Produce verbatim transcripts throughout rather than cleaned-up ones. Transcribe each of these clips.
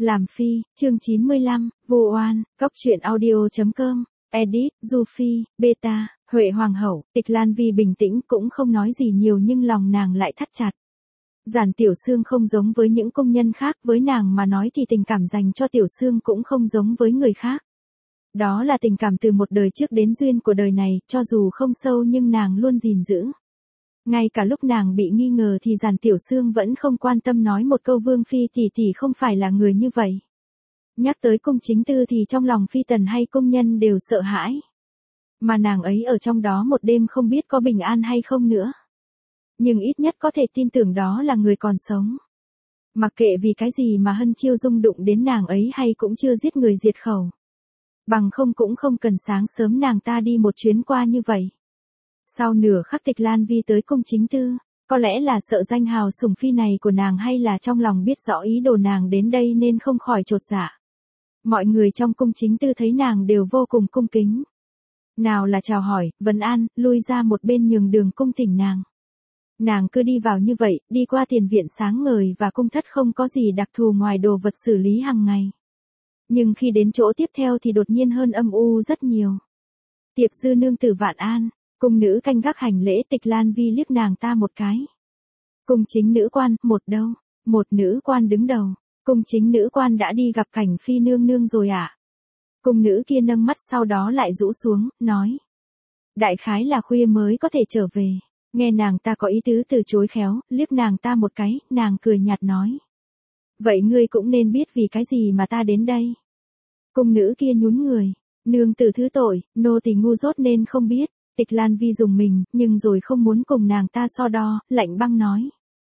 Làm phi, chương chín mươi lăm, vô oan, cóc truyện audio chấm com, edit, Du Phi, beta, Huệ Hoàng hậu, Tịch Lan Vi bình tĩnh cũng không nói gì nhiều nhưng lòng nàng lại thắt chặt. Giản Tiểu Sương không giống với những công nhân khác, với nàng mà nói thì tình cảm dành cho Tiểu Sương cũng không giống với người khác. Đó là tình cảm từ một đời trước đến duyên của đời này, cho dù không sâu nhưng nàng luôn gìn giữ. Ngay cả lúc nàng bị nghi ngờ thì Giản Tiểu Sương vẫn không quan tâm nói một câu Vương Phi tỷ tỷ không phải là người như vậy. Nhắc tới cung chính tư thì trong lòng phi tần hay công nhân đều sợ hãi. Mà nàng ấy ở trong đó một đêm không biết có bình an hay không nữa. Nhưng ít nhất có thể tin tưởng đó là người còn sống. Mặc kệ vì cái gì mà Hân Chiêu Dung đụng đến nàng ấy hay cũng chưa giết người diệt khẩu. Bằng không cũng không cần sáng sớm nàng ta đi một chuyến qua như vậy. Sau nửa khắc Tịch Lan Vi tới cung chính tư, có lẽ là sợ danh hào sủng phi này của nàng hay là trong lòng biết rõ ý đồ nàng đến đây nên không khỏi chột dạ. Mọi người trong cung chính tư thấy nàng đều vô cùng cung kính. Nào là chào hỏi, vấn an, lui ra một bên nhường đường cung thỉnh nàng. Nàng cứ đi vào như vậy, đi qua tiền viện sáng ngời và cung thất không có gì đặc thù ngoài đồ vật xử lý hàng ngày. Nhưng khi đến chỗ tiếp theo thì đột nhiên hơn âm u rất nhiều. Tiệp dư nương tử vạn an. Cung nữ canh gác hành lễ. Tịch Lan Vi liếc nàng ta một cái. Cung chính nữ quan, một đâu? Một nữ quan đứng đầu. Cung chính nữ quan đã đi gặp Cảnh Phi nương nương rồi ạ. À? Cung nữ kia nâng mắt sau đó lại rũ xuống, nói. Đại khái là khuya mới có thể trở về. Nghe nàng ta có ý tứ từ chối khéo, liếc nàng ta một cái, nàng cười nhạt nói. Vậy ngươi cũng nên biết vì cái gì mà ta đến đây. Cung nữ kia nhún người. Nương tử thứ tội, nô tỳ ngu dốt nên không biết. Tịch Lan Vi dùng mình, nhưng rồi không muốn cùng nàng ta so đo, lạnh băng nói.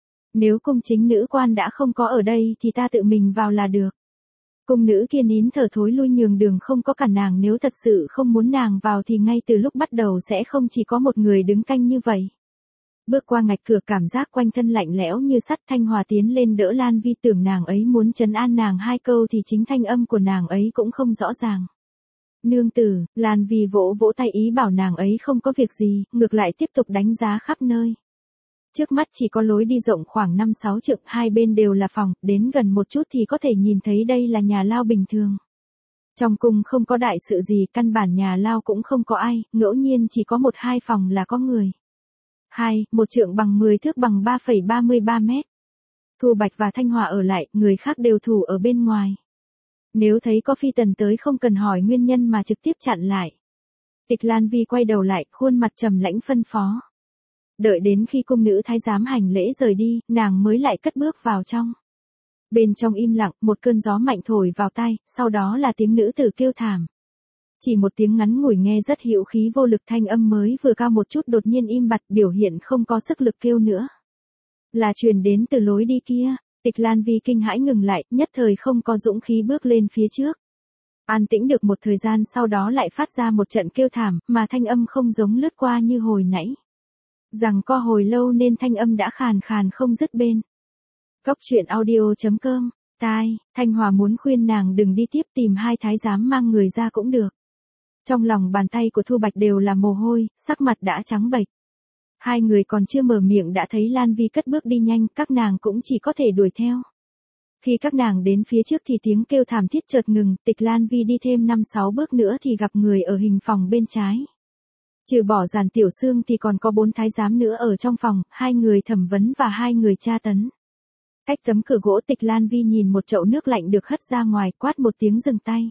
Nếu cung chính nữ quan đã không có ở đây thì ta tự mình vào là được. Cung nữ kia nín thở thối lui nhường đường không có cản nàng, nếu thật sự không muốn nàng vào thì ngay từ lúc bắt đầu sẽ không chỉ có một người đứng canh như vậy. Bước qua ngạch cửa cảm giác quanh thân lạnh lẽo như sắt. Thanh Hòa tiến lên đỡ Lan Vi, tưởng nàng ấy muốn trấn an nàng hai câu thì chính thanh âm của nàng ấy cũng không rõ ràng. Nương tử, Lan Vi vỗ vỗ tay ý bảo nàng ấy không có việc gì, ngược lại tiếp tục đánh giá khắp nơi. Trước mắt chỉ có lối đi rộng khoảng năm sáu trượng, hai bên đều là phòng, đến gần một chút thì có thể nhìn thấy đây là nhà lao bình thường. Trong cung không có đại sự gì, căn bản nhà lao cũng không có ai, ngẫu nhiên chỉ có một hai phòng là có người. Hai, một trượng bằng mười thước bằng ba phẩy ba mươi ba mét. Thu Bạch và Thanh Hòa ở lại, người khác đều thủ ở bên ngoài. Nếu thấy có phi tần tới không cần hỏi nguyên nhân mà trực tiếp chặn lại. Tịch Lan Vi quay đầu lại, khuôn mặt trầm lãnh phân phó. Đợi đến khi cung nữ thái giám hành lễ rời đi, nàng mới lại cất bước vào trong. Bên trong im lặng, một cơn gió mạnh thổi vào tai, sau đó là tiếng nữ tử kêu thảm. Chỉ một tiếng ngắn ngủi nghe rất hữu khí vô lực, thanh âm mới vừa cao một chút đột nhiên im bặt, biểu hiện không có sức lực kêu nữa. Là truyền đến từ lối đi kia. Tịch Lan Vi kinh hãi ngừng lại, nhất thời không có dũng khí bước lên phía trước. An tĩnh được một thời gian sau đó lại phát ra một trận kêu thảm, mà thanh âm không giống lướt qua như hồi nãy. Rằng co hồi lâu nên thanh âm đã khàn khàn không dứt bên. Cóc truyện audio chấm com, tai, Thanh Hòa muốn khuyên nàng đừng đi tiếp, tìm hai thái giám mang người ra cũng được. Trong lòng bàn tay của Thu Bạch đều là mồ hôi, sắc mặt đã trắng bệch. Hai người còn chưa mở miệng đã thấy Lan Vi cất bước đi nhanh, các nàng cũng chỉ có thể đuổi theo. Khi các nàng đến phía trước thì tiếng kêu thảm thiết chợt ngừng, Tịch Lan Vi đi thêm năm sáu bước nữa thì gặp người ở hình phòng bên trái. Trừ bỏ Giản Tiểu Sương thì còn có bốn thái giám nữa ở trong phòng, hai người thẩm vấn và hai người tra tấn. Cách tấm cửa gỗ Tịch Lan Vi nhìn một chậu nước lạnh được hất ra ngoài, quát một tiếng dừng tay.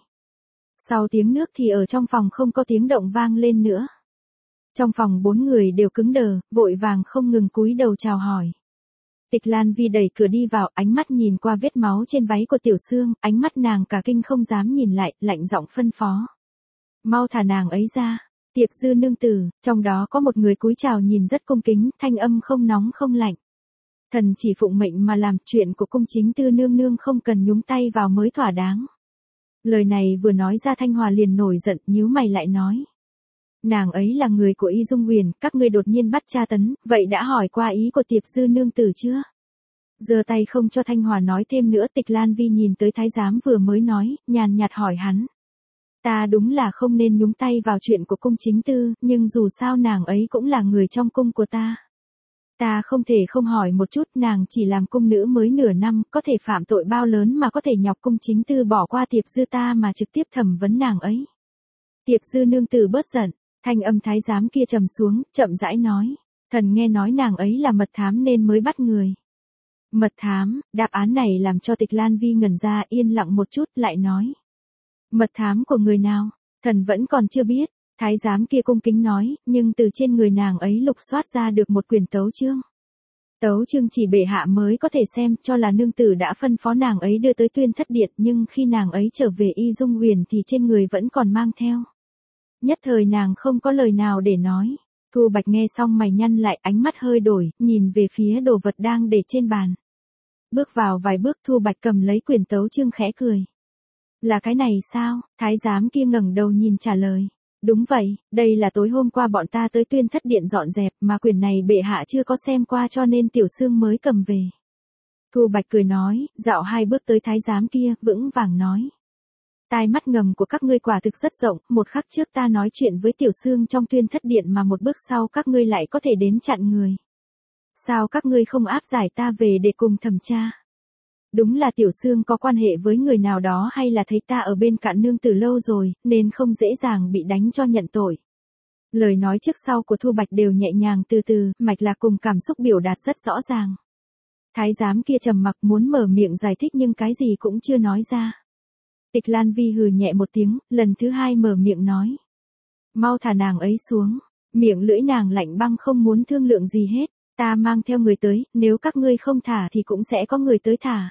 Sau tiếng nước thì ở trong phòng không có tiếng động vang lên nữa. Trong phòng bốn người đều cứng đờ, vội vàng không ngừng cúi đầu chào hỏi. Tịch Lan Vi đẩy cửa đi vào, ánh mắt nhìn qua vết máu trên váy của Tiểu Sương, ánh mắt nàng cả kinh không dám nhìn lại, lạnh giọng phân phó. Mau thả nàng ấy ra. Tiệp dư nương tử, trong đó có một người cúi chào nhìn rất cung kính, thanh âm không nóng không lạnh. Thần chỉ phụng mệnh mà làm, chuyện của cung chính tư nương nương không cần nhúng tay vào mới thỏa đáng. Lời này vừa nói ra Thanh Hòa liền nổi giận, nhíu mày lại nói. Nàng ấy là người của Y Dung Huyền, các ngươi đột nhiên bắt tra tấn, vậy đã hỏi qua ý của Tiệp dư nương tử chưa? Giơ tay không cho Thanh Hòa nói thêm nữa. Tịch Lan Vi nhìn tới thái giám vừa mới nói, nhàn nhạt hỏi hắn. Ta đúng là không nên nhúng tay vào chuyện của cung chính tư, nhưng dù sao nàng ấy cũng là người trong cung của ta. Ta không thể không hỏi một chút, nàng chỉ làm cung nữ mới nửa năm, có thể phạm tội bao lớn mà có thể nhọc cung chính tư bỏ qua Tiệp Dư ta mà trực tiếp thẩm vấn nàng ấy. Tiệp Dư nương tử bớt giận, thanh âm thái giám kia trầm xuống, chậm rãi nói. Thần nghe nói nàng ấy là mật thám nên mới bắt người. Mật thám, đáp án này làm cho Tịch Lan Vi ngẩn ra, yên lặng một chút lại nói. Mật thám của người nào, thần vẫn còn chưa biết. Thái giám kia cung kính nói, nhưng từ trên người nàng ấy lục soát ra được một quyển tấu chương. Tấu chương chỉ bệ hạ mới có thể xem, cho là nương tử đã phân phó nàng ấy đưa tới Tuyên Thất Điện, nhưng khi nàng ấy trở về Y Dung Huyền thì trên người vẫn còn mang theo. Nhất thời nàng không có lời nào để nói. Thu Bạch nghe xong mày nhăn lại, ánh mắt hơi đổi, nhìn về phía đồ vật đang để trên bàn. Bước vào vài bước Thu Bạch cầm lấy quyển tấu chương khẽ cười. Là cái này sao? Thái giám kia ngẩng đầu nhìn trả lời. Đúng vậy, đây là tối hôm qua bọn ta tới Tuyên Thất Điện dọn dẹp, mà quyển này bệ hạ chưa có xem qua cho nên tiểu xương mới cầm về. Thu Bạch cười nói, dạo hai bước tới thái giám kia, vững vàng nói. Tai mắt ngầm của các ngươi quả thực rất rộng, một khắc trước ta nói chuyện với tiểu xương trong Tuyên Thất Điện mà một bước sau các ngươi lại có thể đến chặn người. Sao các ngươi không áp giải ta về để cùng thẩm tra? Đúng là tiểu xương có quan hệ với người nào đó hay là thấy ta ở bên cạnh nương tử lâu rồi, nên không dễ dàng bị đánh cho nhận tội. Lời nói trước sau của Thu Bạch đều nhẹ nhàng từ từ, mạch lạc cùng cảm xúc biểu đạt rất rõ ràng. Thái giám kia trầm mặc muốn mở miệng giải thích nhưng cái gì cũng chưa nói ra. Tịch Lan Vi hừ nhẹ một tiếng, lần thứ hai mở miệng nói. Mau thả nàng ấy xuống, miệng lưỡi nàng lạnh băng không muốn thương lượng gì hết. Ta mang theo người tới, nếu các ngươi không thả thì cũng sẽ có người tới thả.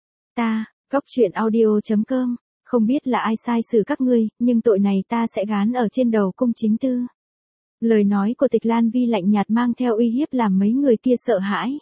Ta, Góc Truyện Audio chấm com, không biết là ai sai xử các ngươi, nhưng tội này ta sẽ gán ở trên đầu cung chính tư. Lời nói của Tịch Lan Vi lạnh nhạt mang theo uy hiếp làm mấy người kia sợ hãi.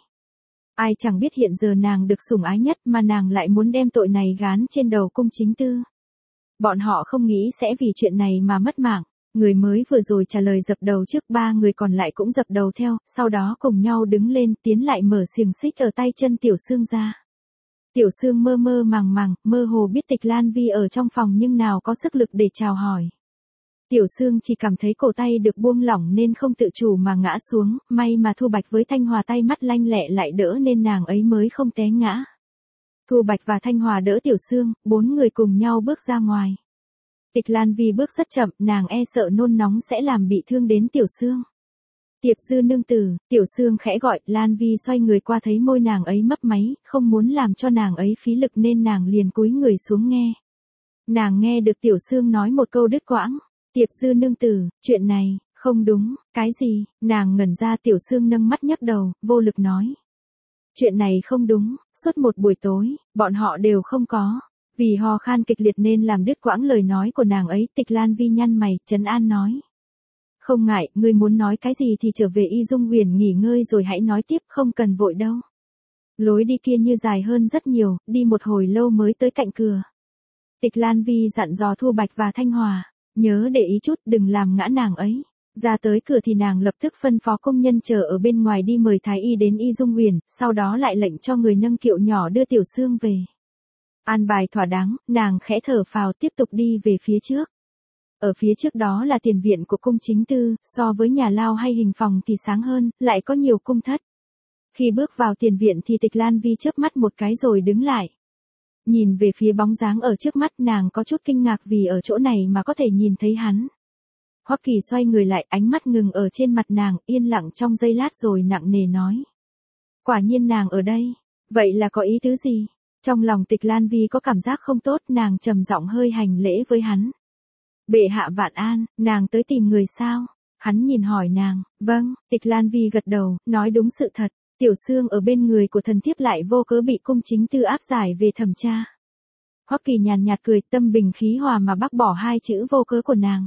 Ai chẳng biết hiện giờ nàng được sủng ái nhất mà nàng lại muốn đem tội này gán trên đầu cung chính tư. Bọn họ không nghĩ sẽ vì chuyện này mà mất mạng. Người mới vừa rồi trả lời dập đầu trước, ba người còn lại cũng dập đầu theo, sau đó cùng nhau đứng lên tiến lại mở xiềng xích ở tay chân tiểu xương ra. Tiểu xương mơ mơ màng màng, mơ hồ biết Tịch Lan Vi ở trong phòng nhưng nào có sức lực để chào hỏi. Tiểu xương chỉ cảm thấy cổ tay được buông lỏng nên không tự chủ mà ngã xuống, may mà Thu Bạch với Thanh Hòa tay mắt lanh lẹ lại đỡ nên nàng ấy mới không té ngã. Thu Bạch và Thanh Hòa đỡ tiểu xương, bốn người cùng nhau bước ra ngoài. Tịch Lan Vi bước rất chậm, nàng e sợ nôn nóng sẽ làm bị thương đến tiểu xương. Tiệp Dư nương tử, tiểu xương khẽ gọi, Lan Vi xoay người qua thấy môi nàng ấy mấp máy, không muốn làm cho nàng ấy phí lực nên nàng liền cúi người xuống nghe. Nàng nghe được tiểu xương nói một câu đứt quãng. Tiệp Dư nương tử, chuyện này, không đúng, cái gì? Nàng ngẩn ra, tiểu xương nâng mắt nhấc đầu, vô lực nói. Chuyện này không đúng, suốt một buổi tối, bọn họ đều không có. Vì ho khan kịch liệt nên làm đứt quãng lời nói của nàng ấy. Tịch Lan Vi nhăn mày, trấn an nói. Không ngại, ngươi muốn nói cái gì thì trở về Y Dung Huyền nghỉ ngơi rồi hãy nói tiếp, không cần vội đâu. Lối đi kia như dài hơn rất nhiều, đi một hồi lâu mới tới cạnh cửa. Tịch Lan Vi dặn dò Thu Bạch và Thanh Hòa, nhớ để ý chút đừng làm ngã nàng ấy. Ra tới cửa thì nàng lập tức phân phó công nhân chờ ở bên ngoài đi mời Thái Y đến Y Dung Huyền, sau đó lại lệnh cho người nâng kiệu nhỏ đưa tiểu xương về. An bài thỏa đáng, nàng khẽ thở phào tiếp tục đi về phía trước. Ở phía trước đó là tiền viện của cung chính tư, so với nhà lao hay hình phòng thì sáng hơn, lại có nhiều cung thất. Khi bước vào tiền viện thì Tịch Lan Vi chớp mắt một cái rồi đứng lại. Nhìn về phía bóng dáng ở trước mắt, nàng có chút kinh ngạc vì ở chỗ này mà có thể nhìn thấy hắn. Hoắc Kỳ xoay người lại, ánh mắt ngừng ở trên mặt nàng, yên lặng trong giây lát rồi nặng nề nói. Quả nhiên nàng ở đây, vậy là có ý tứ gì? Trong lòng Tịch Lan Vi có cảm giác không tốt, nàng trầm giọng hơi hành lễ với hắn. Bệ hạ vạn an, nàng tới tìm người sao? Hắn nhìn hỏi nàng, vâng, Tịch Lan Vi gật đầu, nói đúng sự thật, tiểu xương ở bên người của thần thiếp lại vô cớ bị cung chính tư áp giải về thẩm tra. Hoắc Kỳ nhàn nhạt cười, tâm bình khí hòa mà bác bỏ hai chữ vô cớ của nàng.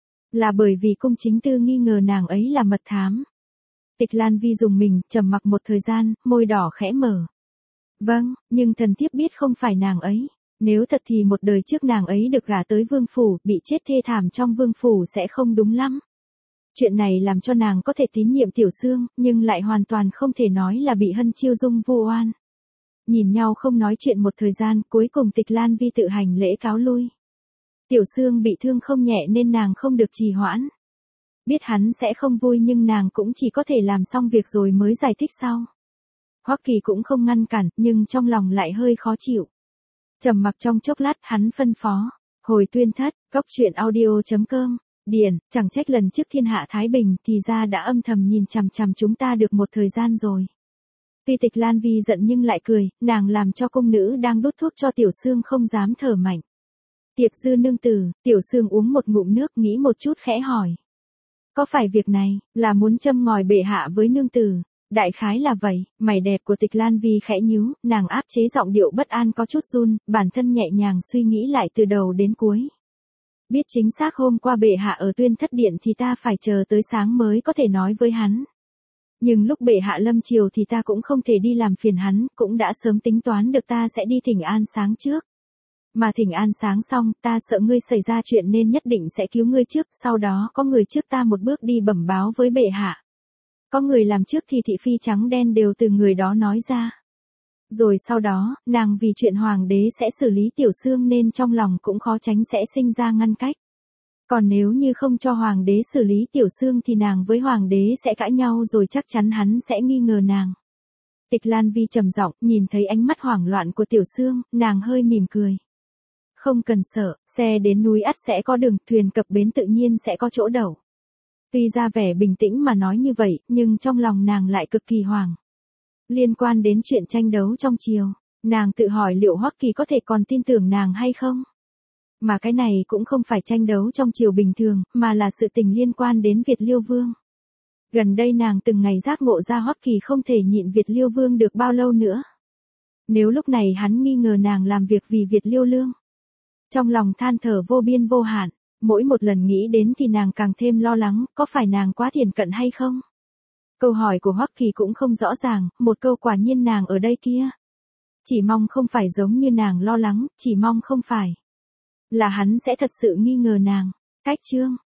Là bởi vì cung chính tư nghi ngờ nàng ấy là mật thám. Tịch Lan Vi dùng mình, trầm mặc một thời gian, môi đỏ khẽ mở. Vâng, nhưng thần thiếp biết không phải nàng ấy. Nếu thật thì một đời trước nàng ấy được gả tới vương phủ, bị chết thê thảm trong vương phủ sẽ không đúng lắm. Chuyện này làm cho nàng có thể tín nhiệm tiểu xương, nhưng lại hoàn toàn không thể nói là bị Hân Chiêu Dung vu oan. Nhìn nhau không nói chuyện một thời gian, cuối cùng Tịch Lan Vi tự hành lễ cáo lui. Tiểu xương bị thương không nhẹ nên nàng không được trì hoãn. Biết hắn sẽ không vui nhưng nàng cũng chỉ có thể làm xong việc rồi mới giải thích sau. Hoắc Kỳ cũng không ngăn cản, nhưng trong lòng lại hơi khó chịu. Trầm mặc trong chốc lát, hắn phân phó. Hồi tuyên thất, cốc truyện audio chấm com. Điền, chẳng trách lần trước thiên hạ Thái Bình thì ra đã âm thầm nhìn chằm chằm chúng ta được một thời gian rồi. Tuy Tịch Lan Vi giận nhưng lại cười, nàng làm cho cung nữ đang đút thuốc cho Tiểu Sương không dám thở mạnh. Tiệp Dư nương tử, Tiểu Sương uống một ngụm nước nghĩ một chút khẽ hỏi. Có phải việc này, là muốn châm ngòi bệ hạ với nương tử? Đại khái là vậy, mày đẹp của Tịch Lan Vi khẽ nhíu, nàng áp chế giọng điệu bất an có chút run, bản thân nhẹ nhàng suy nghĩ lại từ đầu đến cuối. Biết chính xác hôm qua bệ hạ ở tuyên thất điện thì ta phải chờ tới sáng mới có thể nói với hắn. Nhưng lúc bệ hạ lâm triều thì ta cũng không thể đi làm phiền hắn, cũng đã sớm tính toán được ta sẽ đi thỉnh an sáng trước. Mà thỉnh an sáng xong, ta sợ ngươi xảy ra chuyện nên nhất định sẽ cứu ngươi trước, sau đó có người trước ta một bước đi bẩm báo với bệ hạ. Có người làm trước thì thị phi trắng đen đều từ người đó nói ra. Rồi sau đó, nàng vì chuyện hoàng đế sẽ xử lý Tiểu Sương nên trong lòng cũng khó tránh sẽ sinh ra ngăn cách. Còn nếu như không cho hoàng đế xử lý Tiểu Sương thì nàng với hoàng đế sẽ cãi nhau rồi chắc chắn hắn sẽ nghi ngờ nàng. Tịch Lan Vi trầm giọng, nhìn thấy ánh mắt hoảng loạn của Tiểu Sương, nàng hơi mỉm cười. Không cần sợ, xe đến núi ắt sẽ có đường, thuyền cập bến tự nhiên sẽ có chỗ đậu. Tuy ra vẻ bình tĩnh mà nói như vậy, nhưng trong lòng nàng lại cực kỳ hoảng. Liên quan đến chuyện tranh đấu trong triều, nàng tự hỏi liệu Hoắc Kỳ có thể còn tin tưởng nàng hay không? Mà cái này cũng không phải tranh đấu trong triều bình thường, mà là sự tình liên quan đến Việt Liêu Vương. Gần đây nàng từng ngày giác ngộ ra Hoắc Kỳ không thể nhịn Việt Liêu Vương được bao lâu nữa. Nếu lúc này hắn nghi ngờ nàng làm việc vì Việt Liêu Lương. Trong lòng than thở vô biên vô hạn, mỗi một lần nghĩ đến thì nàng càng thêm lo lắng, có phải nàng quá thiển cận hay không? Câu hỏi của Hoắc Kỳ cũng không rõ ràng, một câu quả nhiên nàng ở đây kia. Chỉ mong không phải giống như nàng lo lắng, chỉ mong không phải là hắn sẽ thật sự nghi ngờ nàng. Cách chương